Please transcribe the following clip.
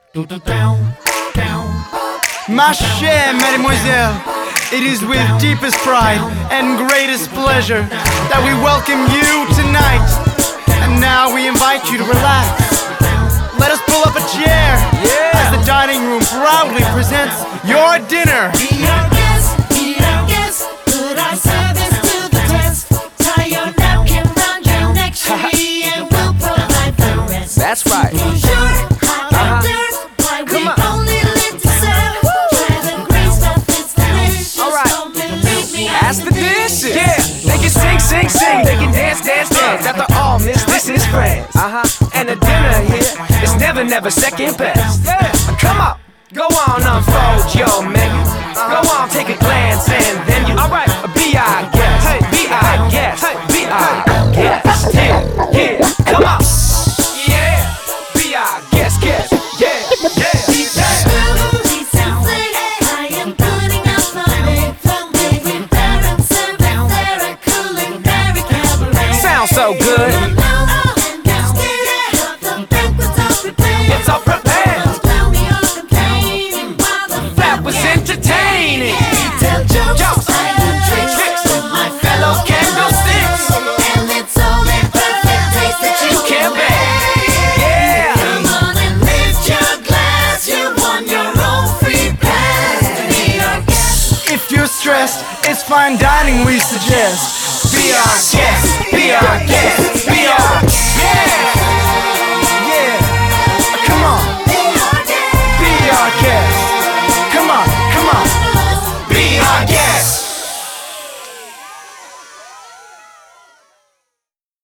Ma chère mademoiselle, it is with deepest pride and greatest pleasure that we welcome you tonight. And now we invite you to relax. Let us pull up a chair as the dining room proudly presents your dinner. Be our guest, put our service to the test. Tie your napkin round your neck, cherie, and we'll provide the rest. That's right. Sure, hot dirt, why we only live to serve. Try the green stuff, it's delicious. All right. Don't believe me, Ask the dishes. Yeah, they can sing, they can dance. After all, this is friends. And the dinner here is never second best. Come on, go on, unfold your menu. Go on, take a glance and then you. All right, be our guest, be our guest, be our guest. Yeah, come on. Yeah, be our guest, yeah. I am putting out the big from prepare and serve it there at Culinary Cabaret. Sounds so good. It's all prepared. That was entertaining. Tell jokes, I do tricks with my fellow candlesticks, and it's all in perfect taste that you can bake. Yeah. Come on and lift your glass. You won your own free pass to be our guest. If you're stressed, it's fine dining we suggest. Be our guest, be our guest, be our